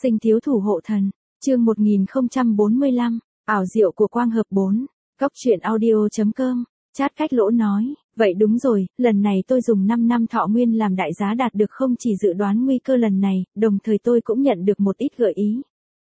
Sinh thiếu thủ hộ thần, chương 1045, ảo diệu của quang hợp 4, góc truyện audio.com, chat cách lỗ nói, vậy đúng rồi, lần này tôi dùng 5 năm thọ nguyên làm đại giá đạt được không chỉ dự đoán nguy cơ lần này, đồng thời tôi cũng nhận được một ít gợi ý.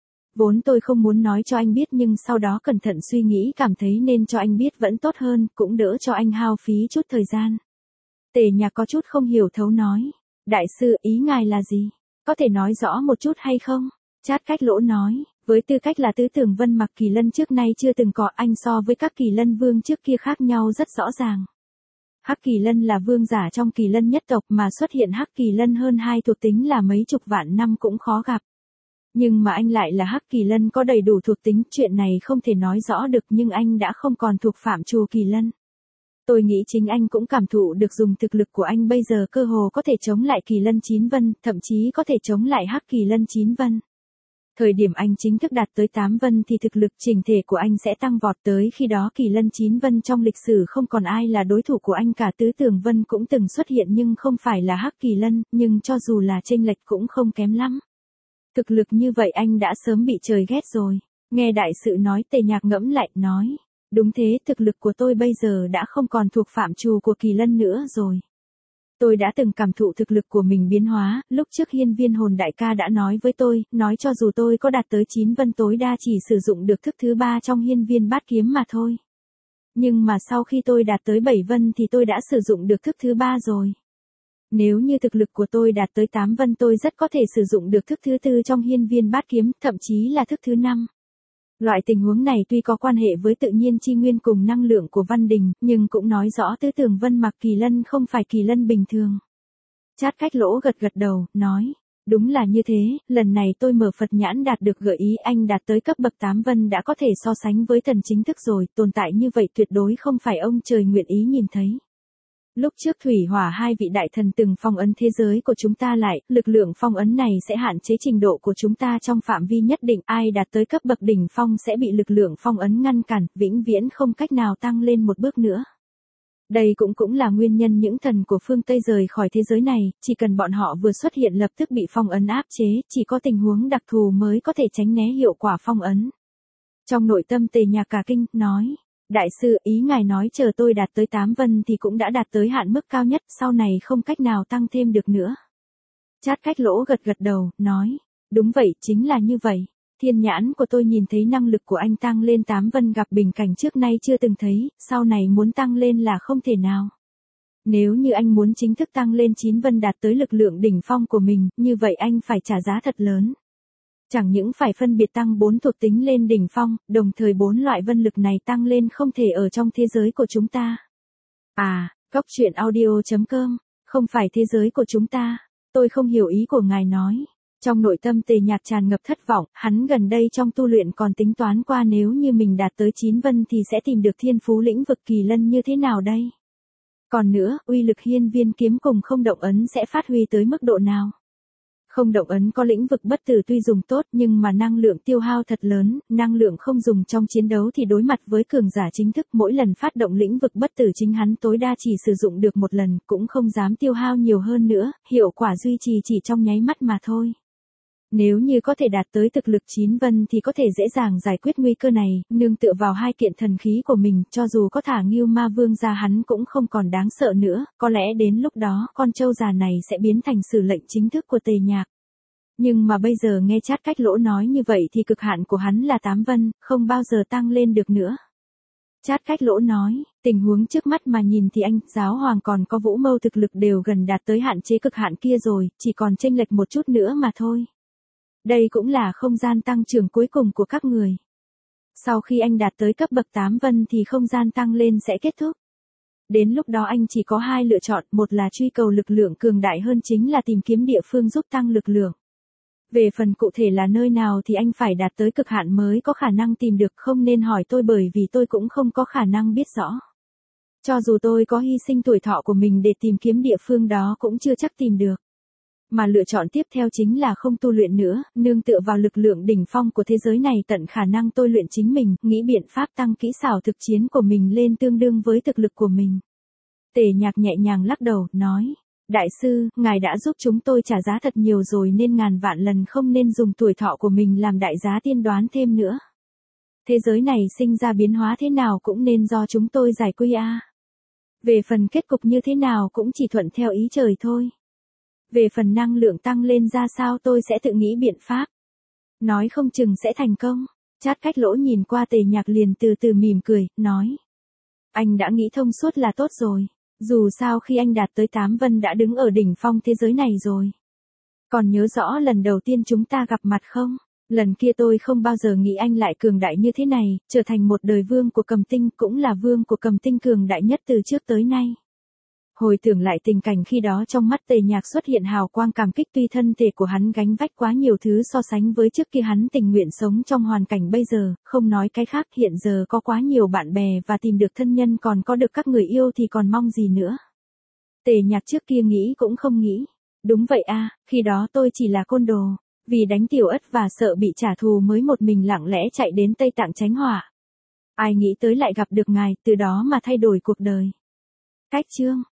Vốn tôi không muốn nói cho anh biết nhưng sau đó cẩn thận suy nghĩ cảm thấy nên cho anh biết vẫn tốt hơn, cũng đỡ cho anh hao phí chút thời gian. Tề Nhạc có chút không hiểu thấu nói, đại sư ý ngài là gì? Có thể nói rõ một chút hay không? Chat cách lỗ nói, với tư cách là tứ tưởng vân mặc kỳ lân trước nay chưa từng có, anh so với các kỳ lân vương trước kia khác nhau rất rõ ràng. Hắc kỳ lân là vương giả trong kỳ lân nhất tộc mà xuất hiện hắc kỳ lân hơn 2 thuộc tính là mấy chục vạn năm cũng khó gặp. Nhưng mà anh lại là hắc kỳ lân có đầy đủ thuộc tính, chuyện này không thể nói rõ được nhưng anh đã không còn thuộc phạm trù kỳ lân. Tôi nghĩ chính anh cũng cảm thụ được dùng thực lực của anh bây giờ cơ hồ có thể chống lại kỳ lân 9 vân, thậm chí có thể chống lại hắc kỳ lân 9 vân. Thời điểm anh chính thức đạt tới 8 vân thì thực lực chỉnh thể của anh sẽ tăng vọt, tới khi đó kỳ lân 9 vân trong lịch sử không còn ai là đối thủ của anh cả. Tứ tưởng vân cũng từng xuất hiện nhưng không phải là hắc kỳ lân, nhưng cho dù là chênh lệch cũng không kém lắm. Thực lực như vậy anh đã sớm bị trời ghét rồi. Nghe đại sự nói, Tề Nhạc ngẫm lại, nói. Đúng thế, thực lực của tôi bây giờ đã không còn thuộc phạm trù của kỳ lân nữa rồi. Tôi đã từng cảm thụ thực lực của mình biến hóa, lúc trước hiên viên hồn đại ca đã nói với tôi, nói cho dù tôi có đạt tới 9 vân tối đa chỉ sử dụng được thức thứ 3 trong hiên viên bát kiếm mà thôi. Nhưng mà sau khi tôi đạt tới 7 vân thì tôi đã sử dụng được thức thứ 3 rồi. Nếu như thực lực của tôi đạt tới 8 vân tôi rất có thể sử dụng được thức thứ 4 trong hiên viên bát kiếm, thậm chí là thức thứ 5. Loại tình huống này tuy có quan hệ với tự nhiên chi nguyên cùng năng lượng của Văn Đình, nhưng cũng nói rõ tứ tưởng vân mặc kỳ lân không phải kỳ lân bình thường. Chat cách lỗ gật gật đầu, nói, đúng là như thế, lần này tôi mở Phật nhãn đạt được gợi ý, anh đạt tới cấp bậc 8 vân đã có thể so sánh với thần chính thức rồi, tồn tại như vậy tuyệt đối không phải ông trời nguyện ý nhìn thấy. Lúc trước thủy hỏa hai vị đại thần từng phong ấn thế giới của chúng ta lại, lực lượng phong ấn này sẽ hạn chế trình độ của chúng ta trong phạm vi nhất định, ai đạt tới cấp bậc đỉnh phong sẽ bị lực lượng phong ấn ngăn cản, vĩnh viễn không cách nào tăng lên một bước nữa. Đây cũng là nguyên nhân những thần của phương Tây rời khỏi thế giới này, chỉ cần bọn họ vừa xuất hiện lập tức bị phong ấn áp chế, chỉ có tình huống đặc thù mới có thể tránh né hiệu quả phong ấn. Trong nội tâm Tề Nhạc cả kinh, nói. Đại sư, ý ngài nói chờ tôi đạt tới 8 vân thì cũng đã đạt tới hạn mức cao nhất, sau này không cách nào tăng thêm được nữa. Chat cách lỗ gật gật đầu, nói, đúng vậy, chính là như vậy. Thiên nhãn của tôi nhìn thấy năng lực của anh tăng lên 8 vân gặp bình cảnh trước nay chưa từng thấy, sau này muốn tăng lên là không thể nào. Nếu như anh muốn chính thức tăng lên 9 vân đạt tới lực lượng đỉnh phong của mình, như vậy anh phải trả giá thật lớn. Chẳng những phải phân biệt tăng 4 thuộc tính lên đỉnh phong, đồng thời 4 loại vân lực này tăng lên không thể ở trong thế giới của chúng ta. À, góc truyện audio.com, không phải thế giới của chúng ta. Tôi không hiểu ý của ngài nói. Trong nội tâm Tề Nhạc tràn ngập thất vọng, hắn gần đây trong tu luyện còn tính toán qua nếu như mình đạt tới 9 vân thì sẽ tìm được thiên phú lĩnh vực kỳ lân như thế nào đây. Còn nữa, uy lực hiên viên kiếm cùng không động ấn sẽ phát huy tới mức độ nào. Không động ấn có lĩnh vực bất tử tuy dùng tốt nhưng mà năng lượng tiêu hao thật lớn, năng lượng không dùng trong chiến đấu thì đối mặt với cường giả chính thức mỗi lần phát động lĩnh vực bất tử chính hắn tối đa chỉ sử dụng được một lần, cũng không dám tiêu hao nhiều hơn nữa, hiệu quả duy trì chỉ trong nháy mắt mà thôi. Nếu như có thể đạt tới thực lực 9 vân thì có thể dễ dàng giải quyết nguy cơ này, nương tựa vào hai kiện thần khí của mình, cho dù có thả Ngưu Ma Vương ra hắn cũng không còn đáng sợ nữa, có lẽ đến lúc đó con trâu già này sẽ biến thành sử lệnh chính thức của Tề Nhạc. Nhưng mà bây giờ nghe chat cách lỗ nói như vậy thì cực hạn của hắn là 8 vân, không bao giờ tăng lên được nữa. Chat cách lỗ nói, tình huống trước mắt mà nhìn thì anh, giáo hoàng còn có Vũ Mâu thực lực đều gần đạt tới hạn chế cực hạn kia rồi, chỉ còn chênh lệch một chút nữa mà thôi. Đây cũng là không gian tăng trưởng cuối cùng của các người. Sau khi anh đạt tới cấp bậc 8 vân thì không gian tăng lên sẽ kết thúc. Đến lúc đó anh chỉ có hai lựa chọn, một là truy cầu lực lượng cường đại hơn chính là tìm kiếm địa phương giúp tăng lực lượng. Về phần cụ thể là nơi nào thì anh phải đạt tới cực hạn mới có khả năng tìm được, không nên hỏi tôi bởi vì tôi cũng không có khả năng biết rõ. Cho dù tôi có hy sinh tuổi thọ của mình để tìm kiếm địa phương đó cũng chưa chắc tìm được. Mà lựa chọn tiếp theo chính là không tu luyện nữa, nương tựa vào lực lượng đỉnh phong của thế giới này tận khả năng tôi luyện chính mình, nghĩ biện pháp tăng kỹ xảo thực chiến của mình lên tương đương với thực lực của mình. Tề Nhạc nhẹ nhàng lắc đầu, nói, Đại sư, ngài đã giúp chúng tôi trả giá thật nhiều rồi nên ngàn vạn lần không nên dùng tuổi thọ của mình làm đại giá tiên đoán thêm nữa. Thế giới này sinh ra biến hóa thế nào cũng nên do chúng tôi giải quy a. Về phần kết cục như thế nào cũng chỉ thuận theo ý trời thôi. Về phần năng lượng tăng lên ra sao tôi sẽ tự nghĩ biện pháp. Nói không chừng sẽ thành công. Chát Cách Lỗ nhìn qua Tề Nhạc liền từ từ mỉm cười, nói. Anh đã nghĩ thông suốt là tốt rồi. Dù sao khi anh đạt tới 8 vân đã đứng ở đỉnh phong thế giới này rồi. Còn nhớ rõ lần đầu tiên chúng ta gặp mặt không? Lần kia tôi không bao giờ nghĩ anh lại cường đại như thế này, trở thành một đời vương của Cầm Tinh cũng là vương của Cầm Tinh cường đại nhất từ trước tới nay. Hồi tưởng lại tình cảnh khi đó trong mắt Tề Nhạc xuất hiện hào quang cảm kích tuy thân thể của hắn gánh vách quá nhiều thứ so sánh với trước kia hắn tình nguyện sống trong hoàn cảnh bây giờ, không nói cái khác hiện giờ có quá nhiều bạn bè và tìm được thân nhân còn có được các người yêu thì còn mong gì nữa. Tề Nhạc trước kia nghĩ cũng không nghĩ. Đúng vậy a, khi đó tôi chỉ là côn đồ, vì đánh Tiểu Ất và sợ bị trả thù mới một mình lặng lẽ chạy đến Tây Tạng tránh họa. Ai nghĩ tới lại gặp được ngài, từ đó mà thay đổi cuộc đời. Cách chương